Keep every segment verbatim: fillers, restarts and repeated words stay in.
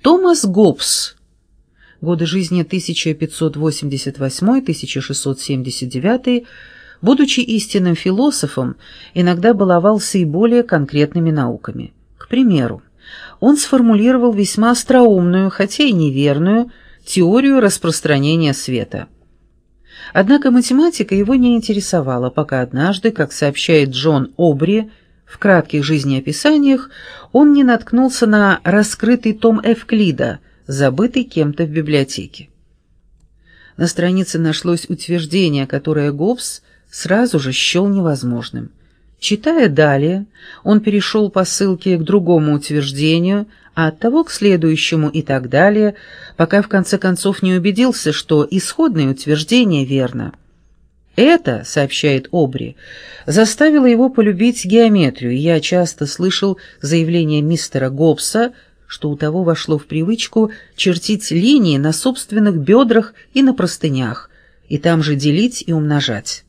Томас Гоббс, годы жизни тысяча пятьсот восемьдесят восьмой — тысяча шестьсот семьдесят девятый, будучи истинным философом, иногда баловался и более конкретными науками. К примеру, он сформулировал весьма остроумную, хотя и неверную, теорию распространения света. Однако математика его не интересовала, пока однажды, как сообщает Джон Обри, в кратких жизнеописаниях он не наткнулся на раскрытый том Эвклида, забытый кем-то в библиотеке. На странице нашлось утверждение, которое Гоббс сразу же счел невозможным. Читая далее, он перешел по ссылке к другому утверждению, а от того к следующему и так далее, пока в конце концов не убедился, что исходное утверждение верно. Это, сообщает Обри, заставило его полюбить геометрию. Я часто слышал заявление мистера Гоббса, что у того вошло в привычку чертить линии на собственных бедрах и на простынях, и там же делить и умножать.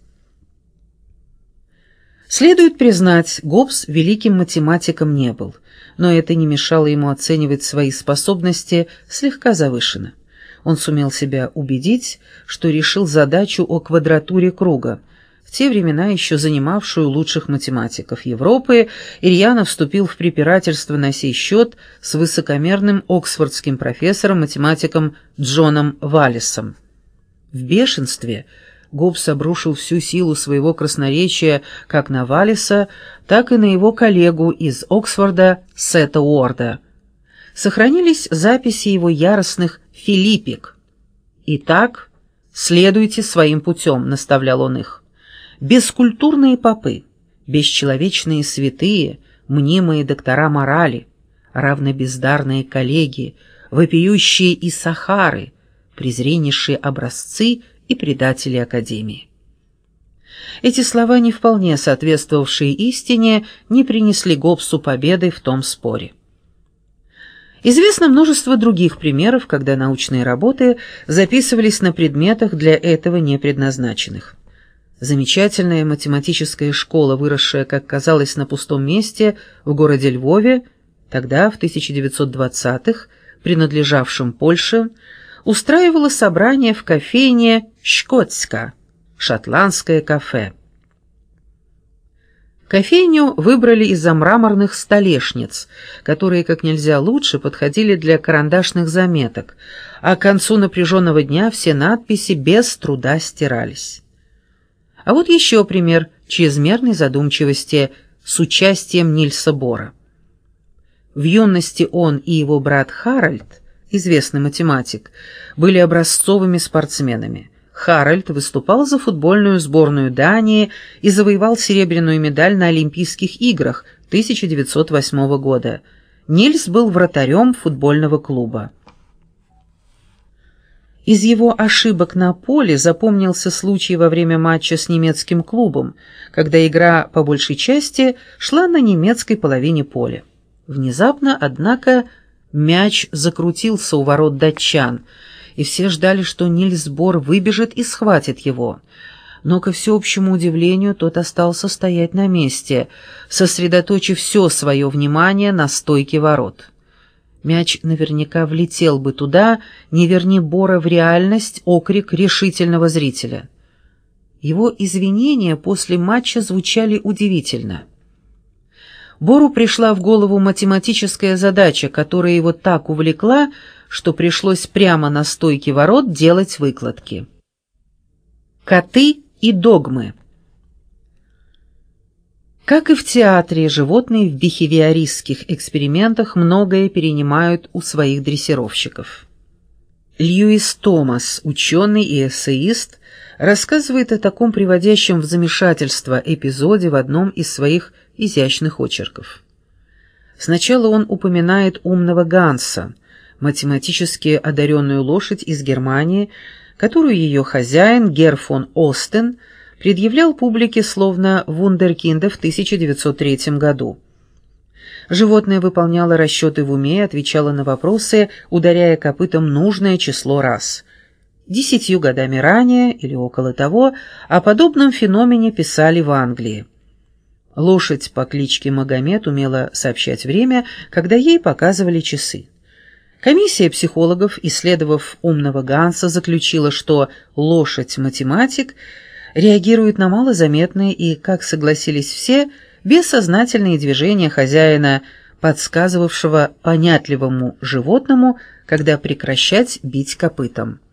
Следует признать, Гоббс великим математиком не был, но это не мешало ему оценивать свои способности слегка завышенно. Он сумел себя убедить, что решил задачу о квадратуре круга, в те времена еще занимавшую лучших математиков Европы, и рьяно вступил в препирательство на сей счет с высокомерным оксфордским профессором-математиком Джоном Валлисом. В бешенстве Гоббс обрушил всю силу своего красноречия как на Валлиса, так и на его коллегу из Оксфорда Сета Уорда. Сохранились записи его яростных филиппик. «Итак, следуйте своим путем», — наставлял он их. «Бескультурные попы, бесчеловечные святые, мнимые доктора морали, равнобездарные коллеги, вопиющие и сахары, презреннейшие образцы и предатели Академии». Эти слова, не вполне соответствовавшие истине, не принесли Гоббсу победы в том споре. Известно множество других примеров, когда научные работы записывались на предметах для этого не предназначенных. Замечательная математическая школа, выросшая, как казалось, на пустом месте в городе Львове, тогда, в тысяча девятьсот двадцатых, принадлежавшем Польше, устраивала собрания в кофейне «Шкотска» — шотландское кафе. Кофейню выбрали из-за мраморных столешниц, которые как нельзя лучше подходили для карандашных заметок, а к концу напряженного дня все надписи без труда стирались. А вот еще пример чрезмерной задумчивости с участием Нильса Бора. В юности он и его брат Харальд, известный математик, были образцовыми спортсменами. Харальд выступал за футбольную сборную Дании и завоевал серебряную медаль на Олимпийских играх тысяча девятьсот восьмого года. Нильс был вратарем футбольного клуба. Из его ошибок на поле запомнился случай во время матча с немецким клубом, когда игра по большей части шла на немецкой половине поля. Внезапно, однако, мяч закрутился у ворот датчан, и все ждали, что Нильс Бор выбежит и схватит его. Но, ко всеобщему удивлению, тот остался стоять на месте, сосредоточив все свое внимание на стойке ворот. Мяч наверняка влетел бы туда, не верни Бора в реальность, окрик решительного зрителя. Его извинения после матча звучали удивительно. Бору пришла в голову математическая задача, которая его так увлекла, что пришлось прямо на стойке ворот делать выкладки. Коты и догмы. Как и в театре, животные в бихевиористских экспериментах многое перенимают у своих дрессировщиков. Льюис Томас, ученый и эссеист, рассказывает о таком приводящем в замешательство эпизоде в одном из своих изящных очерков. Сначала он упоминает умного Ганса, математически одаренную лошадь из Германии, которую ее хозяин, Герр фон Остен, предъявлял публике словно вундеркинда в тысяча девятьсот третьем году. Животное выполняло расчеты в уме и отвечало на вопросы, ударяя копытом нужное число раз. Десятью годами ранее, или около того, о подобном феномене писали в Англии. Лошадь по кличке Магомед умела сообщать время, когда ей показывали часы. Комиссия психологов, исследовав умного Ганса, заключила, что лошадь-математик реагирует на малозаметные и, как согласились все, бессознательные движения хозяина, подсказывавшего понятливому животному, когда прекращать бить копытом.